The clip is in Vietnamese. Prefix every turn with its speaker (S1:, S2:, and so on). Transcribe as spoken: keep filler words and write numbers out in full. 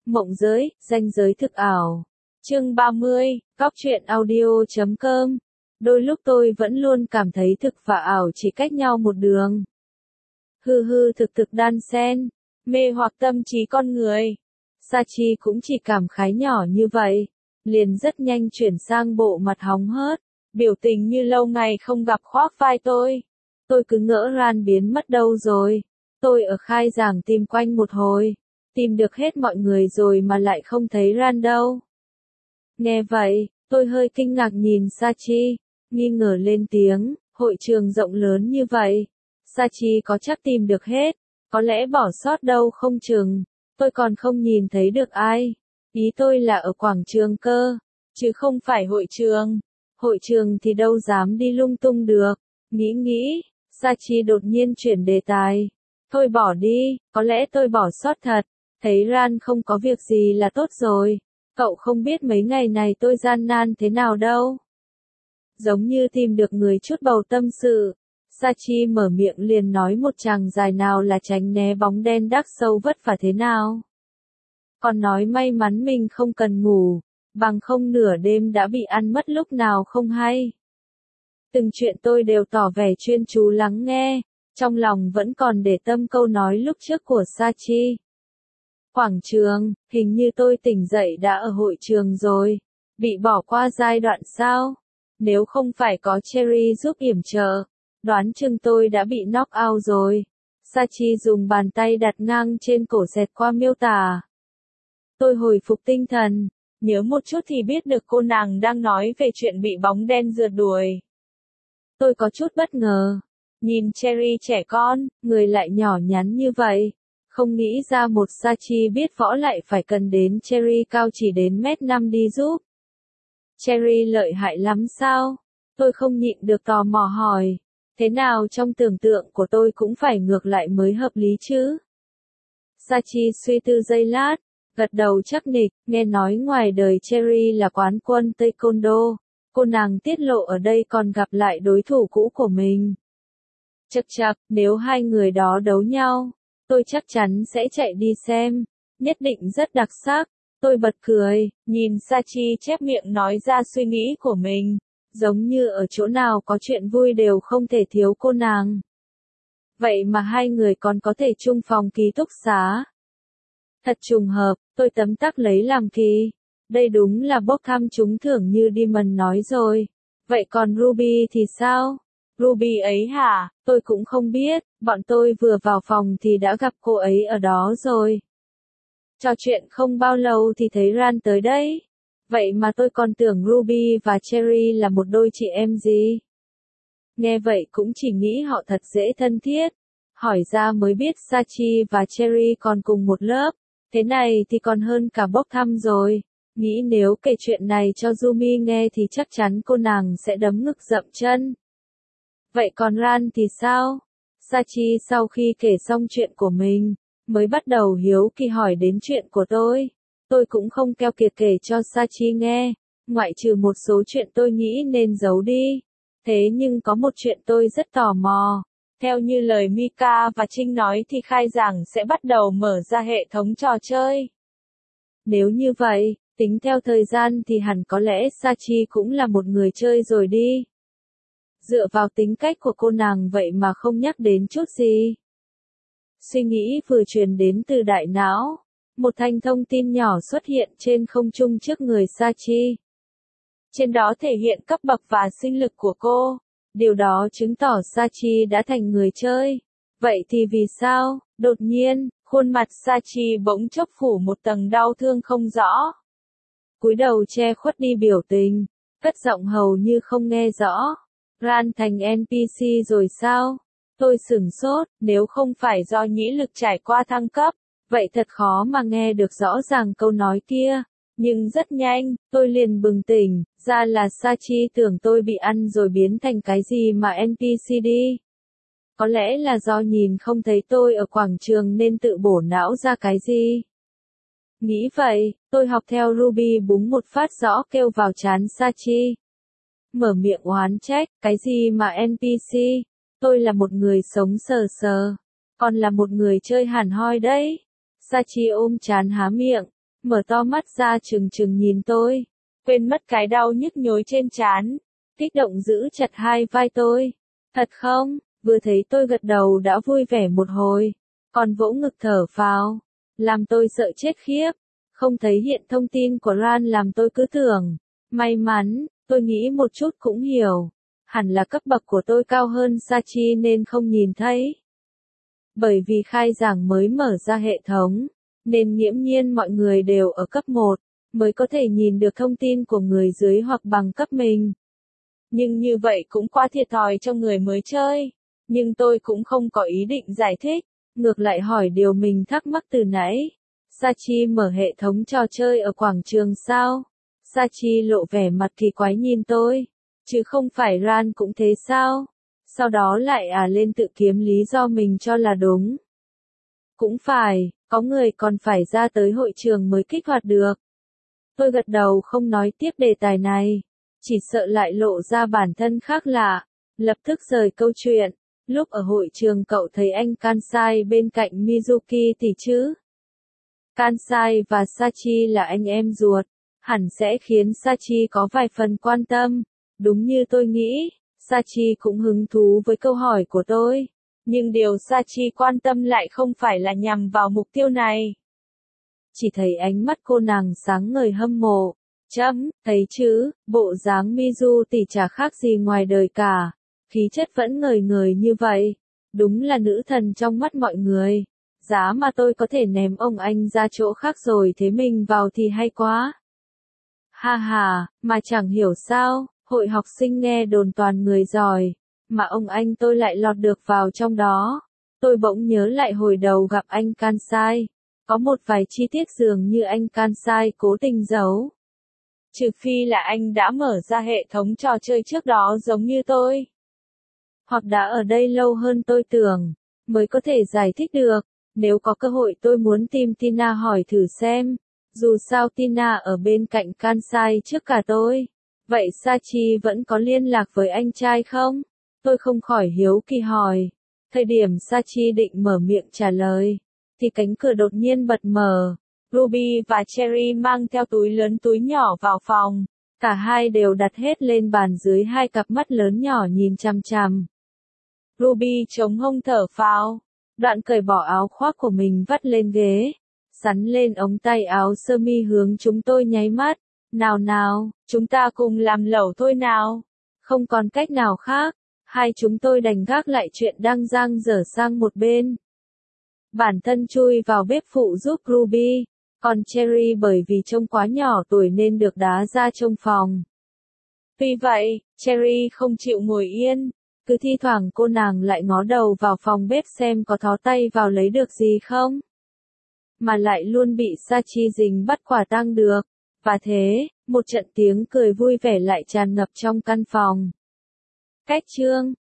S1: Mộng giới, ranh giới thực ảo. Chương ba mươi, góc truyện audio chấm com. Đôi lúc tôi vẫn luôn cảm thấy thực và ảo chỉ cách nhau một đường. Hư hư thực thực đan xen, mê hoặc tâm trí con người. Sachi cũng chỉ cảm khái nhỏ như vậy, liền rất nhanh chuyển sang bộ mặt hóng hớt, biểu tình như lâu ngày không gặp khoác vai tôi. Tôi cứ ngỡ Ran biến mất đâu rồi. Tôi ở khai giảng tìm quanh một hồi, tìm được hết mọi người rồi mà lại không thấy Ran đâu. Nghe vậy, tôi hơi kinh ngạc nhìn Sachi, nghi ngờ lên tiếng, hội trường rộng lớn như vậy, Sachi có chắc tìm được hết, có lẽ bỏ sót đâu không chừng, tôi còn không nhìn thấy được ai. Ý tôi là ở quảng trường cơ, chứ không phải hội trường. Hội trường thì đâu dám đi lung tung được. Nghĩ nghĩ, Sachi đột nhiên chuyển đề tài. Thôi bỏ đi, có lẽ tôi bỏ sót thật. Thấy Ran không có việc gì là tốt rồi. Cậu không biết mấy ngày này tôi gian nan thế nào đâu. Giống như tìm được người chút bầu tâm sự. Sachi mở miệng liền nói một tràng dài nào là tránh né bóng đen đắc sâu vất vả thế nào. Còn nói may mắn mình không cần ngủ, bằng không nửa đêm đã bị ăn mất lúc nào không hay. Từng chuyện tôi đều tỏ vẻ chuyên chú lắng nghe, trong lòng vẫn còn để tâm câu nói lúc trước của Sachi. Quảng trường, hình như tôi tỉnh dậy đã ở hội trường rồi, bị bỏ qua giai đoạn sao? Nếu không phải có Cherry giúp yểm trợ, đoán chừng tôi đã bị knock out rồi. Sachi dùng bàn tay đặt ngang trên cổ xẹt qua miêu tả. Tôi hồi phục tinh thần, nhớ một chút thì biết được cô nàng đang nói về chuyện bị bóng đen rượt đuổi. Tôi có chút bất ngờ, nhìn Cherry trẻ con, người lại nhỏ nhắn như vậy, không nghĩ ra một Sachi biết võ lại phải cần đến Cherry cao chỉ đến mét năm đi giúp. Cherry lợi hại lắm sao? Tôi không nhịn được tò mò hỏi, thế nào trong tưởng tượng của tôi cũng phải ngược lại mới hợp lý chứ? Sachi suy tư giây lát, gật đầu chắc nịch, nghe nói ngoài đời Cherry là quán quân Taekwondo, cô nàng tiết lộ ở đây còn gặp lại đối thủ cũ của mình. Chậc chậc, nếu hai người đó đấu nhau, tôi chắc chắn sẽ chạy đi xem, nhất định rất đặc sắc. Tôi bật cười, nhìn Sachi chép miệng nói ra suy nghĩ của mình, giống như ở chỗ nào có chuyện vui đều không thể thiếu cô nàng. Vậy mà hai người còn có thể chung phòng ký túc xá. Thật trùng hợp, tôi tấm tắc lấy làm kỳ. Đây đúng là bốc thăm trúng thưởng như Demon nói rồi. Vậy còn Ruby thì sao? Ruby ấy hả? Tôi cũng không biết, bọn tôi vừa vào phòng thì đã gặp cô ấy ở đó rồi. Trò chuyện không bao lâu thì thấy Ran tới đấy. Vậy mà tôi còn tưởng Ruby và Cherry là một đôi chị em gì. Nghe vậy cũng chỉ nghĩ họ thật dễ thân thiết. Hỏi ra mới biết Sachi và Cherry còn cùng một lớp. Thế này thì còn hơn cả bốc thăm rồi. Nghĩ nếu kể chuyện này cho Yumi nghe thì chắc chắn cô nàng sẽ đấm ngực dậm chân. Vậy còn Ran thì sao? Sachi sau khi kể xong chuyện của mình, mới bắt đầu hiếu kỳ hỏi đến chuyện của tôi. Tôi cũng không keo kiệt kể cho Sachi nghe, ngoại trừ một số chuyện tôi nghĩ nên giấu đi. Thế nhưng có một chuyện tôi rất tò mò. Theo như lời Mika và Trinh nói thì khai giảng sẽ bắt đầu mở ra hệ thống trò chơi. Nếu như vậy, tính theo thời gian thì hẳn có lẽ Sachi cũng là một người chơi rồi đi. Dựa vào tính cách của cô nàng vậy mà không nhắc đến chút gì. Suy nghĩ vừa truyền đến từ đại não. Một thanh thông tin nhỏ xuất hiện trên không trung trước người Sachi. Trên đó thể hiện cấp bậc và sinh lực của cô. Điều đó chứng tỏ Sachi đã thành người chơi. Vậy thì vì sao? Đột nhiên, khuôn mặt Sachi bỗng chốc phủ một tầng đau thương không rõ. Cúi đầu che khuất đi biểu tình, cất giọng hầu như không nghe rõ. Ran thành en pê xê rồi sao? Tôi sửng sốt, nếu không phải do nhĩ lực trải qua thăng cấp, vậy thật khó mà nghe được rõ ràng câu nói kia. Nhưng rất nhanh, tôi liền bừng tỉnh, ra là Sachi tưởng tôi bị ăn rồi biến thành cái gì mà en pê xê đi. Có lẽ là do nhìn không thấy tôi ở quảng trường nên tự bổ não ra cái gì. Nghĩ vậy, tôi học theo Ruby búng một phát rõ kêu vào trán Sachi. Mở miệng oán trách, cái gì mà en pê xê? Tôi là một người sống sờ sờ, còn là một người chơi hẳn hoi đấy. Sachi ôm trán há miệng, mở to mắt ra trừng trừng nhìn tôi, quên mất cái đau nhức nhối trên trán, kích động giữ chặt hai vai tôi. Thật không? Vừa thấy tôi gật đầu đã vui vẻ một hồi, còn vỗ ngực thở phào, làm tôi sợ chết khiếp. Không thấy hiện thông tin của Ran làm tôi cứ tưởng, may mắn, tôi nghĩ một chút cũng hiểu, hẳn là cấp bậc của tôi cao hơn Sachi nên không nhìn thấy. Bởi vì khai giảng mới mở ra hệ thống, nên nghiễm nhiên mọi người đều ở cấp một, mới có thể nhìn được thông tin của người dưới hoặc bằng cấp mình. Nhưng như vậy cũng quá thiệt thòi cho người mới chơi, nhưng tôi cũng không có ý định giải thích, ngược lại hỏi điều mình thắc mắc từ nãy. Sachi mở hệ thống trò chơi ở quảng trường sao? Sachi lộ vẻ mặt kỳ quái nhìn tôi, chứ không phải Ran cũng thế sao? Sau đó lại à lên tự kiếm lý do mình cho là đúng. Cũng phải, có người còn phải ra tới hội trường mới kích hoạt được. Tôi gật đầu không nói tiếp đề tài này, chỉ sợ lại lộ ra bản thân khác lạ, lập tức rời câu chuyện. Lúc ở hội trường cậu thấy anh Kansai bên cạnh Mizuki thì chứ? Kansai và Sachi là anh em ruột, hẳn sẽ khiến Sachi có vài phần quan tâm. Đúng như tôi nghĩ, Sachi cũng hứng thú với câu hỏi của tôi. Nhưng điều Sachi quan tâm lại không phải là nhằm vào mục tiêu này. Chỉ thấy ánh mắt cô nàng sáng ngời hâm mộ. Chấm, thấy chứ, bộ dáng Mizu tỷ chả khác gì ngoài đời cả. Khí chất vẫn ngời ngời như vậy. Đúng là nữ thần trong mắt mọi người. Giá mà tôi có thể ném ông anh ra chỗ khác rồi thế mình vào thì hay quá. Ha ha, mà chẳng hiểu sao, hội học sinh nghe đồn toàn người giỏi, mà ông anh tôi lại lọt được vào trong đó. Tôi bỗng nhớ lại hồi đầu gặp anh Kansai, có một vài chi tiết dường như anh Kansai cố tình giấu. Trừ phi là anh đã mở ra hệ thống trò chơi trước đó giống như tôi. Hoặc đã ở đây lâu hơn tôi tưởng, mới có thể giải thích được. Nếu có cơ hội tôi muốn tìm Tina hỏi thử xem. Dù sao Tina ở bên cạnh Kansai trước cả tôi. Vậy Sachi vẫn có liên lạc với anh trai không? Tôi không khỏi hiếu kỳ hỏi. Thời điểm Sachi định mở miệng trả lời, thì cánh cửa đột nhiên bật mở. Ruby và Cherry mang theo túi lớn túi nhỏ vào phòng. Cả hai đều đặt hết lên bàn dưới hai cặp mắt lớn nhỏ nhìn chằm chằm. Ruby chống hông thở phào, đoạn cởi bỏ áo khoác của mình vắt lên ghế, sắn lên ống tay áo sơ mi hướng chúng tôi nháy mắt. Nào nào, chúng ta cùng làm lẩu thôi nào. Không còn cách nào khác, hai chúng tôi đành gác lại chuyện đang dang dở sang một bên. Bản thân chui vào bếp phụ giúp Ruby, còn Cherry bởi vì trông quá nhỏ tuổi nên được đá ra trong phòng. Tuy vậy, Cherry không chịu ngồi yên, cứ thi thoảng cô nàng lại ngó đầu vào phòng bếp xem có thò tay vào lấy được gì không. Mà lại luôn bị Sachi dính bắt quả tang được. Và thế, một trận tiếng cười vui vẻ lại tràn ngập trong căn phòng. Cách chương